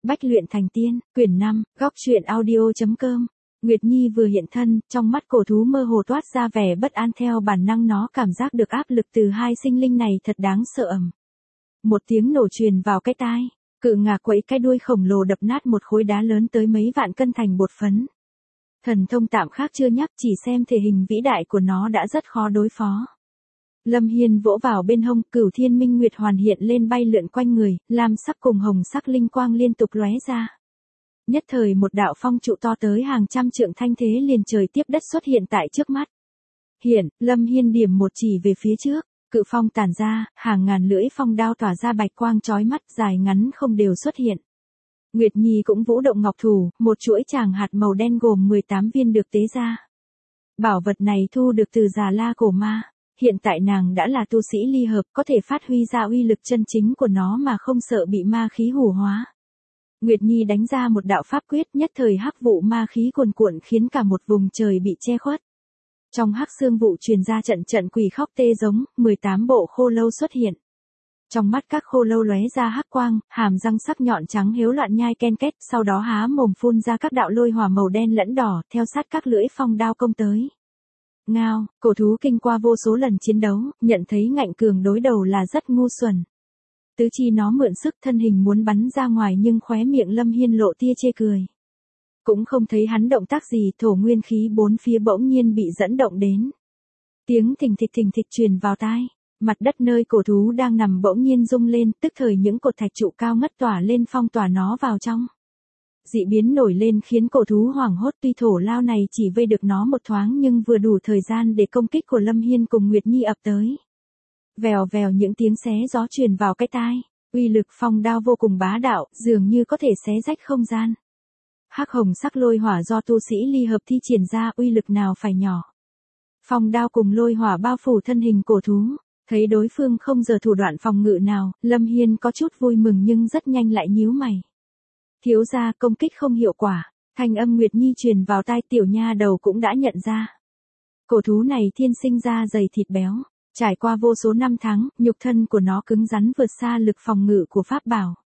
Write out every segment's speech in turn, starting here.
Bách luyện thành tiên, quyển 5, góc truyện audio.com. Nguyệt Nhi vừa hiện thân, trong mắt cổ thú mơ hồ toát ra vẻ bất an, theo bản năng nó cảm giác được áp lực từ hai sinh linh này thật đáng sợ ầm. Một tiếng nổ truyền vào cái tai, cự ngạc quẫy cái đuôi khổng lồ đập nát một khối đá lớn tới mấy vạn cân thành bột phấn. Thần thông tạm khác chưa nhắc, chỉ xem thể hình vĩ đại của nó đã rất khó đối phó. Lâm Hiên vỗ vào bên hông, Cửu Thiên Minh Nguyệt hoàn hiện lên bay lượn quanh người, lam sắc cùng hồng sắc linh quang liên tục lóe ra. Nhất thời một đạo phong trụ to tới hàng trăm trượng thanh thế liền trời tiếp đất xuất hiện tại trước mắt. Lâm Hiên điểm một chỉ về phía trước, cự phong tản ra, hàng ngàn lưỡi phong đao tỏa ra bạch quang chói mắt, dài ngắn không đều xuất hiện. Nguyệt Nhi cũng vũ động ngọc thủ, một chuỗi tràng hạt màu đen gồm 18 viên được tế ra. Bảo vật này thu được từ Già La cổ ma. Hiện tại nàng đã là tu sĩ ly hợp, có thể phát huy ra uy lực chân chính của nó mà không sợ bị ma khí hủ hóa. Nguyệt Nhi đánh ra một đạo pháp quyết, nhất thời hắc vụ ma khí cuồn cuộn khiến cả một vùng trời bị che khuất. Trong hắc xương vụ truyền ra trận trận quỷ khóc tê giống, 18 bộ khô lâu xuất hiện. Trong mắt các khô lâu lóe ra hắc quang, hàm răng sắc nhọn trắng hiếu loạn nhai ken két, sau đó há mồm phun ra các đạo lôi hỏa màu đen lẫn đỏ, theo sát các lưỡi phong đao công tới. Ngao, cổ thú kinh qua vô số lần chiến đấu, nhận thấy ngạnh cường đối đầu là rất ngu xuẩn. Tứ chi nó mượn sức, thân hình muốn bắn ra ngoài nhưng khóe miệng Lâm Hiên lộ tia chê cười. Cũng không thấy hắn động tác gì, thổ nguyên khí bốn phía bỗng nhiên bị dẫn động đến. Tiếng thình thịch truyền vào tai, mặt đất nơi cổ thú đang nằm bỗng nhiên rung lên, tức thời những cột thạch trụ cao ngất tỏa lên phong tỏa nó vào trong. Dị biến nổi lên khiến cổ thú hoảng hốt, tuy thổ lao này chỉ vây được nó một thoáng nhưng vừa đủ thời gian để công kích của Lâm Hiên cùng Nguyệt Nhi ập tới. Vèo vèo những tiếng xé gió truyền vào cái tai, uy lực phong đao vô cùng bá đạo, dường như có thể xé rách không gian. Hắc hồng sắc lôi hỏa do tu sĩ ly hợp thi triển ra, uy lực nào phải nhỏ. Phong đao cùng lôi hỏa bao phủ thân hình cổ thú, thấy đối phương không giở thủ đoạn phòng ngự nào, Lâm Hiên có chút vui mừng nhưng rất nhanh lại nhíu mày. Thiếu gia, công kích không hiệu quả, thanh âm Nguyệt Nhi truyền vào tai, tiểu nha đầu cũng đã nhận ra. Cổ thú này thiên sinh ra dày thịt béo, trải qua vô số năm tháng, nhục thân của nó cứng rắn vượt xa lực phòng ngự của pháp bảo.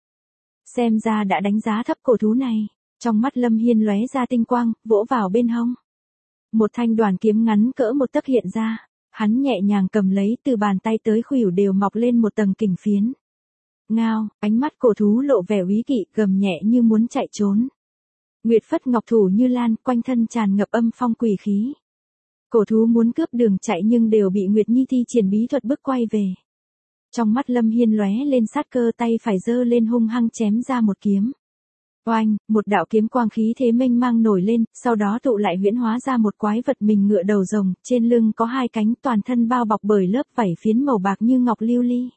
Xem ra đã đánh giá thấp cổ thú này, trong mắt Lâm Hiên lóe ra tinh quang, vỗ vào bên hông. Một thanh đoàn kiếm ngắn cỡ một tấc hiện ra, hắn nhẹ nhàng cầm lấy, từ bàn tay tới khuỷu đều mọc lên một tầng kình phiến. Ngao, ánh mắt cổ thú lộ vẻ úy kỵ, gầm nhẹ như muốn chạy trốn. Nguyệt phất ngọc thủ như lan, quanh thân tràn ngập âm phong quỷ khí. Cổ thú muốn cướp đường chạy nhưng đều bị Nguyệt Nhi thi triển bí thuật bức quay về. Trong mắt Lâm Hiên lóe lên sát cơ, tay phải giơ lên hung hăng chém ra một kiếm. Oanh, một đạo kiếm quang khí thế mênh mang nổi lên, sau đó tụ lại huyễn hóa ra một quái vật mình ngựa đầu rồng, trên lưng có hai cánh, toàn thân bao bọc bởi lớp vảy phiến màu bạc như ngọc lưu ly.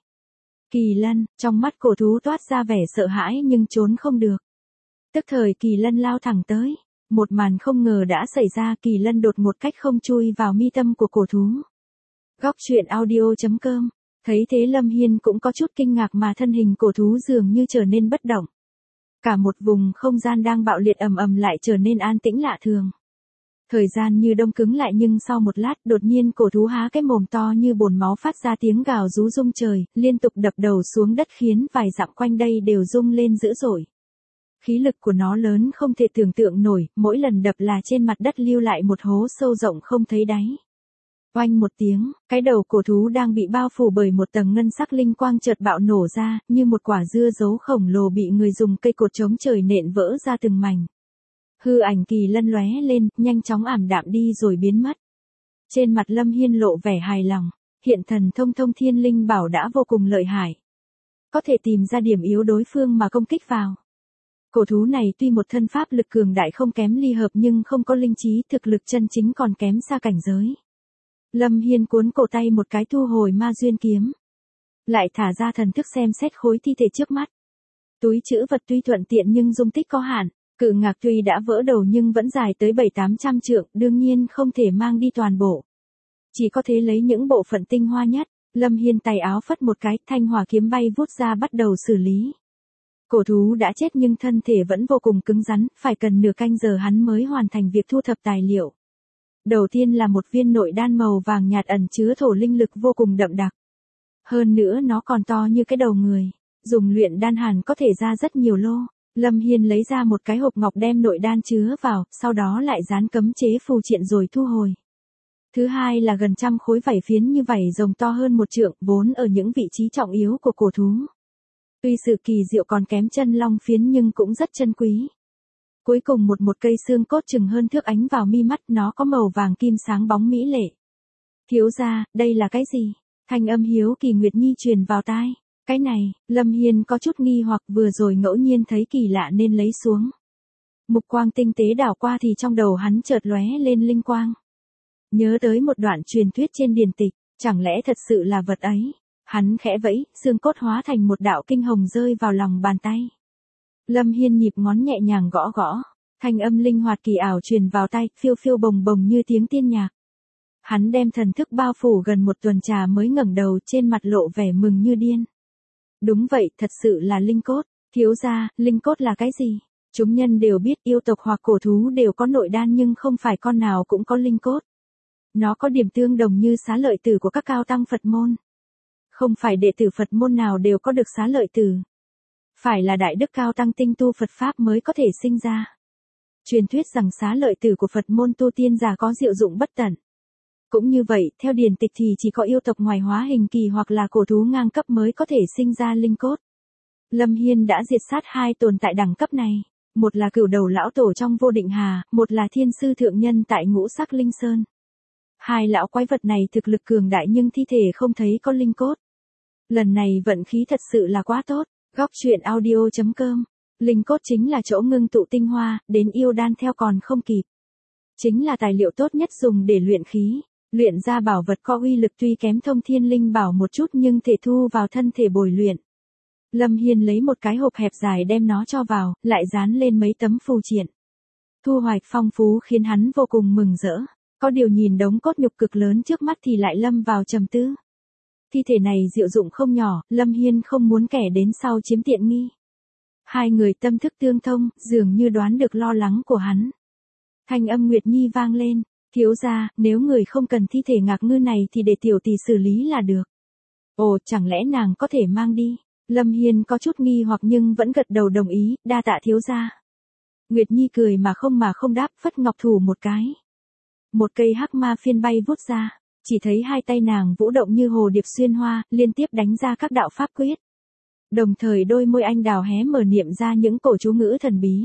Kỳ lân, trong mắt cổ thú toát ra vẻ sợ hãi nhưng trốn không được. Tức thời kỳ lân lao thẳng tới, một màn không ngờ đã xảy ra, kỳ lân đột một cách không chui vào mi tâm của cổ thú. Góc truyện audio.com, thấy thế Lâm Hiên cũng có chút kinh ngạc mà thân hình cổ thú dường như trở nên bất động. Cả một vùng không gian đang bạo liệt ầm ầm lại trở nên an tĩnh lạ thường. Thời gian như đông cứng lại nhưng sau một lát đột nhiên cổ thú há cái mồm to như bồn máu phát ra tiếng gào rú rung trời, liên tục đập đầu xuống đất khiến vài dặm quanh đây đều rung lên dữ dội. Khí lực của nó lớn không thể tưởng tượng nổi, mỗi lần đập là trên mặt đất lưu lại một hố sâu rộng không thấy đáy. Oanh một tiếng, cái đầu cổ thú đang bị bao phủ bởi một tầng ngân sắc linh quang chợt bạo nổ ra, như một quả dưa dấu khổng lồ bị người dùng cây cột chống trời nện vỡ ra từng mảnh. Hư ảnh kỳ lân lóe lên, nhanh chóng ảm đạm đi rồi biến mất. Trên mặt Lâm Hiên lộ vẻ hài lòng, hiện thần thông thông thiên linh bảo đã vô cùng lợi hại. Có thể tìm ra điểm yếu đối phương mà công kích vào. Cổ thú này tuy một thân pháp lực cường đại không kém ly hợp nhưng không có linh trí, thực lực chân chính còn kém xa cảnh giới. Lâm Hiên cuốn cổ tay một cái thu hồi ma duyên kiếm. Lại thả ra thần thức xem xét khối thi thể trước mắt. Túi trữ vật tuy thuận tiện nhưng dung tích có hạn. Cự ngạc tuy đã vỡ đầu nhưng vẫn dài tới 700-800 trượng, đương nhiên không thể mang đi toàn bộ. Chỉ có thể lấy những bộ phận tinh hoa nhất. Lâm Hiên tay áo phất một cái, thanh hỏa kiếm bay vút ra bắt đầu xử lý. Cổ thú đã chết nhưng thân thể vẫn vô cùng cứng rắn, phải cần nửa canh giờ hắn mới hoàn thành việc thu thập tài liệu. Đầu tiên là một viên nội đan màu vàng nhạt ẩn chứa thổ linh lực vô cùng đậm đặc. Hơn nữa nó còn to như cái đầu người, dùng luyện đan hàn có thể ra rất nhiều lô. Lâm Hiên lấy ra một cái hộp ngọc đem nội đan chứa vào, sau đó lại dán cấm chế phù triện rồi thu hồi. Thứ hai là gần trăm khối vảy phiến như vảy rồng to hơn 1 trượng, vốn ở những vị trí trọng yếu của cổ thú. Tuy sự kỳ diệu còn kém chân long phiến nhưng cũng rất chân quý. Cuối cùng một cây xương cốt chừng hơn thước ánh vào mi mắt, nó có màu vàng kim sáng bóng mỹ lệ. Thiếu gia, đây là cái gì? Thanh âm hiếu kỳ Nguyệt Nhi truyền vào tai. Cái này, Lâm Hiên có chút nghi hoặc vừa rồi ngẫu nhiên thấy kỳ lạ nên lấy xuống. Mục quang tinh tế đảo qua thì trong đầu hắn chợt lóe lên linh quang. Nhớ tới một đoạn truyền thuyết trên điển tịch, chẳng lẽ thật sự là vật ấy? Hắn khẽ vẫy, xương cốt hóa thành một đạo kinh hồng rơi vào lòng bàn tay. Lâm Hiên nhịp ngón nhẹ nhàng gõ gõ, thanh âm linh hoạt kỳ ảo truyền vào tay, phiêu phiêu bồng bồng như tiếng tiên nhạc. Hắn đem thần thức bao phủ gần 1 tuần trà mới ngẩng đầu, trên mặt lộ vẻ mừng như điên. Đúng vậy, thật sự là linh cốt. Thiếu gia, linh cốt là cái gì? Chúng nhân đều biết yêu tộc hoặc cổ thú đều có nội đan nhưng không phải con nào cũng có linh cốt. Nó có điểm tương đồng như xá lợi tử của các cao tăng Phật môn. Không phải đệ tử Phật môn nào đều có được xá lợi tử. Phải là đại đức cao tăng tinh tu Phật Pháp mới có thể sinh ra. Truyền thuyết rằng xá lợi tử của Phật môn tu tiên giả có diệu dụng bất tận. Cũng như vậy, theo điển tịch thì chỉ có yêu tộc ngoài hóa hình kỳ hoặc là cổ thú ngang cấp mới có thể sinh ra linh cốt. Lâm Hiên đã diệt sát 2 tồn tại đẳng cấp này. Một là cửu đầu lão tổ trong vô định hà, một là thiên sư thượng nhân tại Ngũ Sắc Linh Sơn. 2 lão quái vật này thực lực cường đại nhưng thi thể không thấy có linh cốt. Lần này vận khí thật sự là quá tốt. Góc truyện audio.com. Linh cốt chính là chỗ ngưng tụ tinh hoa, đến yêu đan theo còn không kịp. Chính là tài liệu tốt nhất dùng để luyện khí. Luyện ra bảo vật có uy lực tuy kém thông thiên linh bảo một chút nhưng thể thu vào thân thể bồi luyện. Lâm Hiên lấy một cái hộp hẹp dài đem nó cho vào, lại dán lên mấy tấm phù triện. Thu hoạch phong phú khiến hắn vô cùng mừng rỡ. Có điều nhìn đống cốt nhục cực lớn trước mắt thì lại lâm vào trầm tư. Thi thể này diệu dụng không nhỏ, Lâm Hiên không muốn kẻ đến sau chiếm tiện nghi. 2 người tâm thức tương thông, dường như đoán được lo lắng của hắn. Thanh âm Nguyệt Nhi vang lên. Thiếu gia, nếu người không cần thi thể ngạc ngư này thì để tiểu tỷ xử lý là được. Ồ, chẳng lẽ nàng có thể mang đi? Lâm Hiên có chút nghi hoặc nhưng vẫn gật đầu đồng ý, đa tạ thiếu gia. Nguyệt Nhi cười mà không đáp, phất ngọc thủ một cái. Một cây hắc ma phiên bay vút ra, chỉ thấy 2 tay nàng vũ động như hồ điệp xuyên hoa, liên tiếp đánh ra các đạo pháp quyết. Đồng thời đôi môi anh đào hé mở niệm ra những cổ chú ngữ thần bí.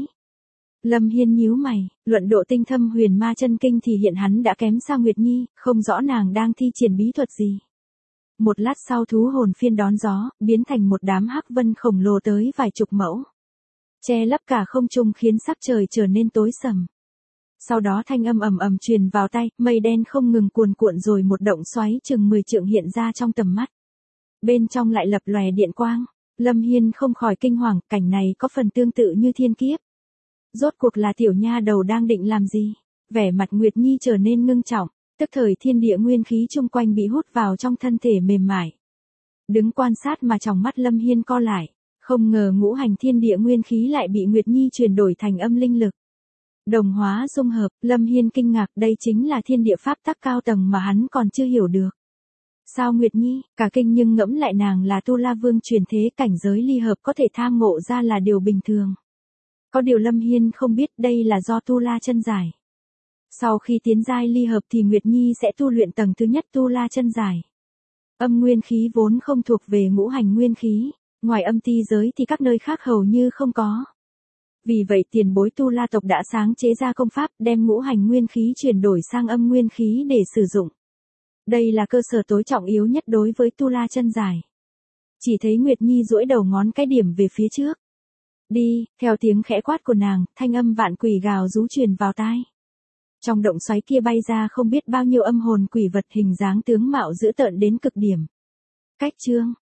Lâm Hiên nhíu mày, luận độ tinh thâm huyền ma chân kinh thì hiện hắn đã kém xa Nguyệt Nhi, không rõ nàng đang thi triển bí thuật gì. Một lát sau thú hồn phiên đón gió, biến thành một đám hắc vân khổng lồ tới vài chục mẫu. Che lấp cả không trung khiến sắc trời trở nên tối sầm. Sau đó thanh âm ầm ầm truyền vào tai, mây đen không ngừng cuồn cuộn rồi một động xoáy chừng 10 trượng hiện ra trong tầm mắt. Bên trong lại lập lòe điện quang, Lâm Hiên không khỏi kinh hoàng, cảnh này có phần tương tự như thiên kiếp. Rốt cuộc là tiểu nha đầu đang định làm gì? Vẻ mặt Nguyệt Nhi trở nên ngưng trọng, tức thời thiên địa nguyên khí chung quanh bị hút vào trong thân thể mềm mại. Đứng quan sát mà trong mắt Lâm Hiên co lại, không ngờ ngũ hành thiên địa nguyên khí lại bị Nguyệt Nhi chuyển đổi thành âm linh lực. Đồng hóa dung hợp, Lâm Hiên kinh ngạc, đây chính là thiên địa pháp tắc cao tầng mà hắn còn chưa hiểu được. Sao Nguyệt Nhi, cả kinh nhưng ngẫm lại nàng là Tu La Vương truyền thế, cảnh giới ly hợp có thể tham ngộ ra là điều bình thường. Có điều Lâm Hiên không biết đây là do Tu La chân giải. Sau khi tiến giai ly hợp thì Nguyệt Nhi sẽ tu luyện tầng thứ nhất Tu La chân giải. Âm nguyên khí vốn không thuộc về ngũ hành nguyên khí, ngoài âm ti giới thì các nơi khác hầu như không có. Vì vậy tiền bối Tu La tộc đã sáng chế ra công pháp đem ngũ hành nguyên khí chuyển đổi sang âm nguyên khí để sử dụng. Đây là cơ sở tối trọng yếu nhất đối với Tu La chân giải. Chỉ thấy Nguyệt Nhi duỗi đầu ngón cái điểm về phía trước. Đi, theo tiếng khẽ quát của nàng, thanh âm vạn quỷ gào rú truyền vào tai. Trong động xoáy kia bay ra không biết bao nhiêu âm hồn quỷ vật hình dáng tướng mạo dữ tợn đến cực điểm. Cách chương